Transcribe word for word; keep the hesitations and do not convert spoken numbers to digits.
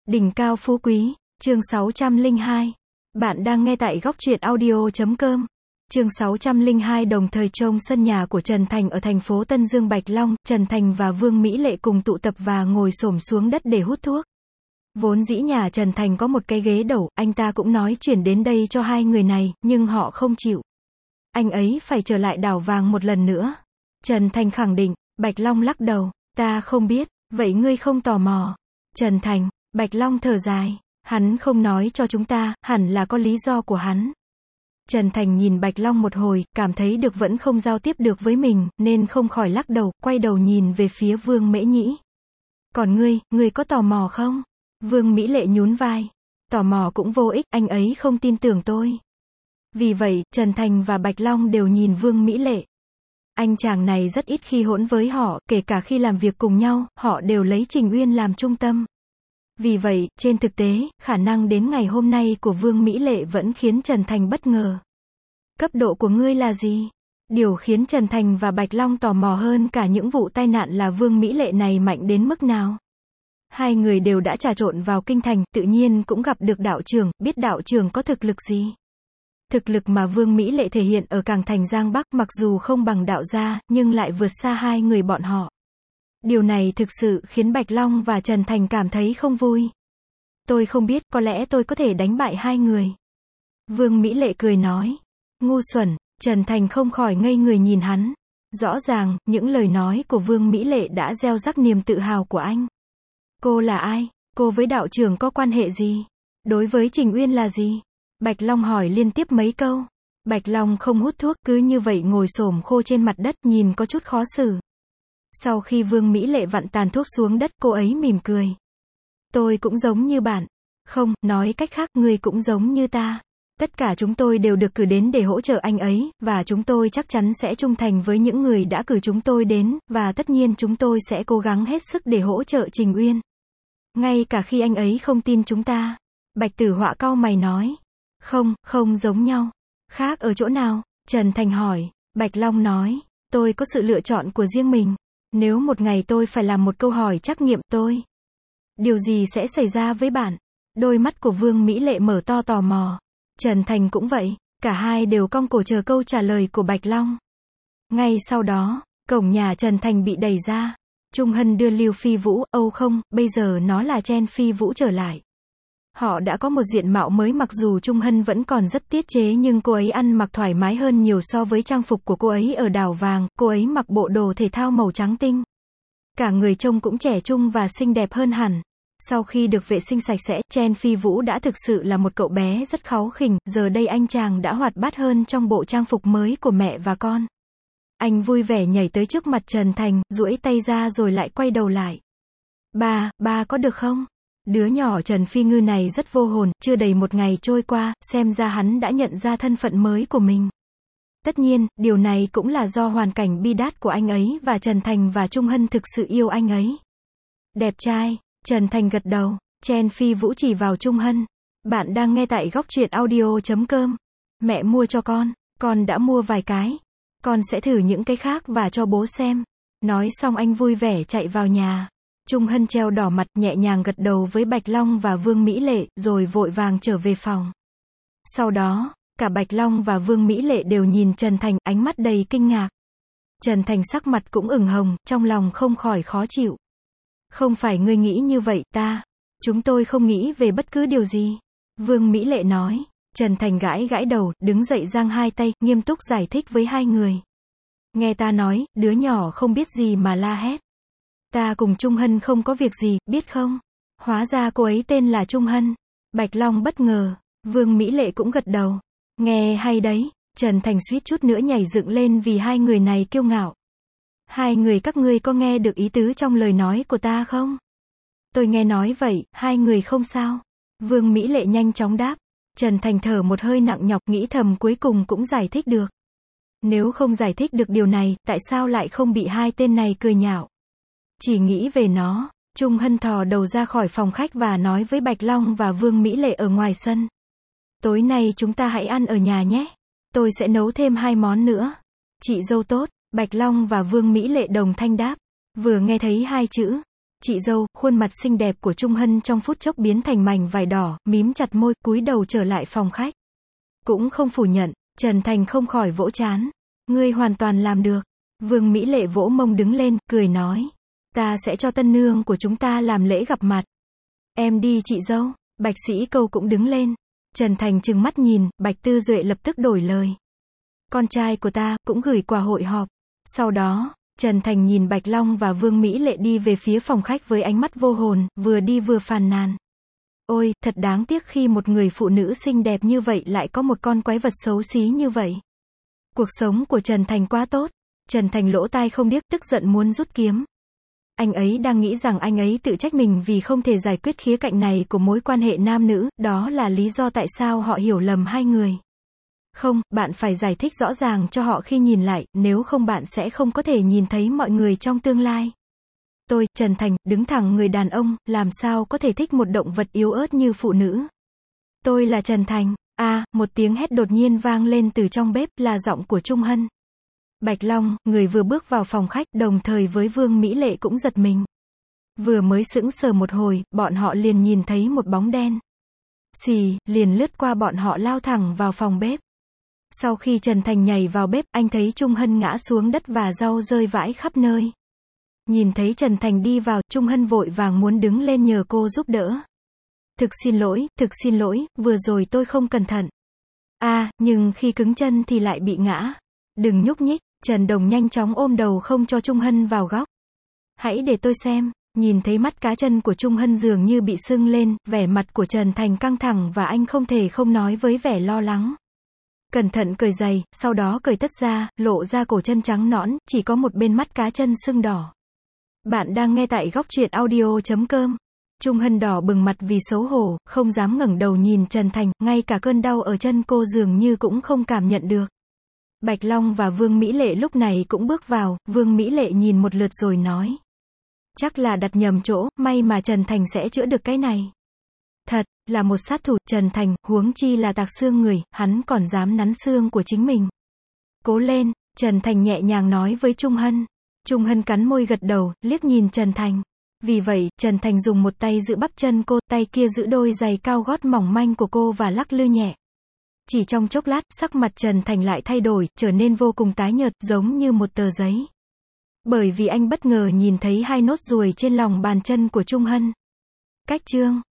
Đỉnh cao phú quý, chương sáu trăm lẻ hai. Bạn đang nghe tại góc truyện audio chấm com. Chương sáu trăm lẻ hai đồng thời trông sân nhà của Trần Thành ở thành phố Tân Dương Bạch Long, Trần Thành và Vương Mỹ Lệ cùng tụ tập và ngồi xổm xuống đất để hút thuốc. Vốn dĩ nhà Trần Thành có một cái ghế đầu, anh ta cũng nói chuyển đến đây cho hai người này, nhưng họ không chịu. Anh ấy phải trở lại đảo vàng một lần nữa. Trần Thành khẳng định. Bạch Long lắc đầu, ta không biết, vậy ngươi không tò mò. Trần Thành, Bạch Long thở dài, hắn không nói cho chúng ta, hẳn là có lý do của hắn. Trần Thành nhìn Bạch Long một hồi, cảm thấy được vẫn không giao tiếp được với mình, nên không khỏi lắc đầu, quay đầu nhìn về phía Vương Mễ Nhĩ. Còn ngươi, ngươi có tò mò không? Vương Mỹ Lệ nhún vai. Tò mò cũng vô ích, anh ấy không tin tưởng tôi. Vì vậy, Trần Thành và Bạch Long đều nhìn Vương Mỹ Lệ. Anh chàng này rất ít khi hỗn với họ, kể cả khi làm việc cùng nhau, họ đều lấy Trình Uyên làm trung tâm. Vì vậy, trên thực tế, khả năng đến ngày hôm nay của Vương Mỹ Lệ vẫn khiến Trần Thành bất ngờ. Cấp độ của ngươi là gì? Điều khiến Trần Thành và Bạch Long tò mò hơn cả những vụ tai nạn là Vương Mỹ Lệ này mạnh đến mức nào. Hai người đều đã trà trộn vào kinh thành, tự nhiên cũng gặp được đạo trưởng, biết đạo trưởng có thực lực gì. Thực lực mà Vương Mỹ Lệ thể hiện ở Cảng Thành Giang Bắc mặc dù không bằng đạo gia, nhưng lại vượt xa hai người bọn họ. Điều này thực sự khiến Bạch Long và Trần Thành cảm thấy không vui. Tôi không biết, có lẽ tôi có thể đánh bại hai người. Vương Mỹ Lệ cười nói. Ngu xuẩn, Trần Thành không khỏi ngây người nhìn hắn. Rõ ràng, những lời nói của Vương Mỹ Lệ đã gieo rắc niềm tự hào của anh. Cô là ai? Cô với đạo trưởng có quan hệ gì? Đối với Trình Uyên là gì? Bạch Long hỏi liên tiếp mấy câu. Bạch Long không hút thuốc, cứ như vậy ngồi xổm khô trên mặt đất, nhìn có chút khó xử. Sau khi Vương Mỹ Lệ vặn tàn thuốc xuống đất, cô ấy mỉm cười. Tôi cũng giống như bạn. Không, nói cách khác, ngươi cũng giống như ta. Tất cả chúng tôi đều được cử đến để hỗ trợ anh ấy, và chúng tôi chắc chắn sẽ trung thành với những người đã cử chúng tôi đến, và tất nhiên chúng tôi sẽ cố gắng hết sức để hỗ trợ Trình Uyên. Ngay cả khi anh ấy không tin chúng ta. Bạch Tử Họa cau mày nói. Không, không giống nhau. Khác ở chỗ nào? Trần Thành hỏi. Bạch Long nói. Tôi có sự lựa chọn của riêng mình. Nếu một ngày tôi phải làm một câu hỏi trắc nghiệm tôi. Điều gì sẽ xảy ra với bạn? Đôi mắt của Vương Mỹ Lệ mở to tò mò. Trần Thành cũng vậy. Cả hai đều cong cổ chờ câu trả lời của Bạch Long. Ngay sau đó, cổng nhà Trần Thành bị đẩy ra. Trung Hân đưa Lưu Phi Vũ, Âu không, bây giờ nó là Chen Phi Vũ trở lại. Họ đã có một diện mạo mới, mặc dù Trung Hân vẫn còn rất tiết chế, nhưng cô ấy ăn mặc thoải mái hơn nhiều so với trang phục của cô ấy ở đảo vàng, cô ấy mặc bộ đồ thể thao màu trắng tinh. Cả người trông cũng trẻ trung và xinh đẹp hơn hẳn. Sau khi được vệ sinh sạch sẽ, Chen Phi Vũ đã thực sự là một cậu bé rất kháu khỉnh, giờ đây anh chàng đã hoạt bát hơn trong bộ trang phục mới của mẹ và con. Anh vui vẻ nhảy tới trước mặt Trần Thành, duỗi tay ra rồi lại quay đầu lại. Ba, ba có được không? Đứa nhỏ Trần Phi Ngư này rất vô hồn, chưa đầy một ngày trôi qua, xem ra hắn đã nhận ra thân phận mới của mình. Tất nhiên, điều này cũng là do hoàn cảnh bi đát của anh ấy, và Trần Thành và Trung Hân thực sự yêu anh ấy. Đẹp trai, Trần Thành gật đầu. Chen Phi Vũ chỉ vào Trung Hân. Bạn đang nghe tại góc truyện audio chấm com. Mẹ mua cho con, con đã mua vài cái. Con sẽ thử những cái khác và cho bố xem. Nói xong anh vui vẻ chạy vào nhà. Trung Hân treo đỏ mặt, nhẹ nhàng gật đầu với Bạch Long và Vương Mỹ Lệ, rồi vội vàng trở về phòng. Sau đó, cả Bạch Long và Vương Mỹ Lệ đều nhìn Trần Thành, ánh mắt đầy kinh ngạc. Trần Thành sắc mặt cũng ửng hồng, trong lòng không khỏi khó chịu. Không phải ngươi nghĩ như vậy, ta. Chúng tôi không nghĩ về bất cứ điều gì. Vương Mỹ Lệ nói. Trần Thành gãi gãi đầu, đứng dậy giang hai tay, nghiêm túc giải thích với hai người. Nghe ta nói, đứa nhỏ không biết gì mà la hét. Ta cùng Trung Hân không có việc gì, biết không? Hóa ra cô ấy tên là Trung Hân. Bạch Long bất ngờ. Vương Mỹ Lệ cũng gật đầu. Nghe hay đấy. Trần Thành suýt chút nữa nhảy dựng lên vì hai người này kiêu ngạo. Hai người các ngươi có nghe được ý tứ trong lời nói của ta không? Tôi nghe nói vậy, hai người không sao. Vương Mỹ Lệ nhanh chóng đáp. Trần Thành thở một hơi nặng nhọc, nghĩ thầm cuối cùng cũng giải thích được. Nếu không giải thích được điều này, tại sao lại không bị hai tên này cười nhạo? Chỉ nghĩ về nó, Trung Hân thò đầu ra khỏi phòng khách và nói với Bạch Long và Vương Mỹ Lệ ở ngoài sân. Tối nay chúng ta hãy ăn ở nhà nhé. Tôi sẽ nấu thêm hai món nữa. Chị dâu tốt, Bạch Long và Vương Mỹ Lệ đồng thanh đáp. Vừa nghe thấy hai chữ Chị dâu, khuôn mặt xinh đẹp của Trung Hân trong phút chốc biến thành mảnh vải đỏ, mím chặt môi, cúi đầu trở lại phòng khách. Cũng không phủ nhận, Trần Thành không khỏi vỗ trán. Ngươi hoàn toàn làm được. Vương Mỹ Lệ vỗ mông đứng lên, cười nói. Ta sẽ cho tân nương của chúng ta làm lễ gặp mặt. Em đi chị dâu. Bạch Sĩ Câu cũng đứng lên. Trần Thành trừng mắt nhìn, Bạch Tư Duệ lập tức đổi lời. Con trai của ta, cũng gửi quà hội họp. Sau đó, Trần Thành nhìn Bạch Long và Vương Mỹ Lệ đi về phía phòng khách với ánh mắt vô hồn, vừa đi vừa phàn nàn. Ôi, thật đáng tiếc khi một người phụ nữ xinh đẹp như vậy lại có một con quái vật xấu xí như vậy. Cuộc sống của Trần Thành quá tốt. Trần Thành lỗ tai không điếc, tức giận muốn rút kiếm. Anh ấy đang nghĩ rằng anh ấy tự trách mình vì không thể giải quyết khía cạnh này của mối quan hệ nam nữ, đó là lý do tại sao họ hiểu lầm hai người. Không, bạn phải giải thích rõ ràng cho họ khi nhìn lại, nếu không bạn sẽ không có thể nhìn thấy mọi người trong tương lai. Tôi, Trần Thành, đứng thẳng người đàn ông, làm sao có thể thích một động vật yếu ớt như phụ nữ. Tôi là Trần Thành. A, à, một tiếng hét đột nhiên vang lên từ trong bếp, là giọng của Trung Hân. Bạch Long, người vừa bước vào phòng khách, đồng thời với Vương Mỹ Lệ cũng giật mình. Vừa mới sững sờ một hồi, bọn họ liền nhìn thấy một bóng đen. Xì, liền lướt qua bọn họ lao thẳng vào phòng bếp. Sau khi Trần Thành nhảy vào bếp, anh thấy Trung Hân ngã xuống đất và rau rơi vãi khắp nơi. Nhìn thấy Trần Thành đi vào, Trung Hân vội vàng muốn đứng lên nhờ cô giúp đỡ. Thực xin lỗi, thực xin lỗi, vừa rồi tôi không cẩn thận. À, nhưng khi cứng chân thì lại bị ngã. Đừng nhúc nhích, Trần Đồng nhanh chóng ôm đầu không cho Trung Hân vào góc. Hãy để tôi xem. Nhìn thấy mắt cá chân của Trung Hân dường như bị sưng lên, vẻ mặt của Trần Thành căng thẳng và anh không thể không nói với vẻ lo lắng. Cẩn thận cởi giày, sau đó cởi tất ra, lộ ra cổ chân trắng nõn, chỉ có một bên mắt cá chân sưng đỏ. Bạn đang nghe tại góc truyện audio chấm com. Trung Hân đỏ bừng mặt vì xấu hổ, không dám ngẩng đầu nhìn Trần Thành, ngay cả cơn đau ở chân cô dường như cũng không cảm nhận được. Bạch Long và Vương Mỹ Lệ lúc này cũng bước vào, Vương Mỹ Lệ nhìn một lượt rồi nói. Chắc là đặt nhầm chỗ, may mà Trần Thành sẽ chữa được cái này. Thật, là một sát thủ, Trần Thành, huống chi là tạc xương người, hắn còn dám nắn xương của chính mình. Cố lên, Trần Thành nhẹ nhàng nói với Trung Hân. Trung Hân cắn môi gật đầu, liếc nhìn Trần Thành. Vì vậy, Trần Thành dùng một tay giữ bắp chân cô, tay kia giữ đôi giày cao gót mỏng manh của cô và lắc lư nhẹ. Chỉ trong chốc lát, sắc mặt Trần Thành lại thay đổi, trở nên vô cùng tái nhợt, giống như một tờ giấy. Bởi vì anh bất ngờ nhìn thấy hai nốt ruồi trên lòng bàn chân của Trung Hân. Cách chương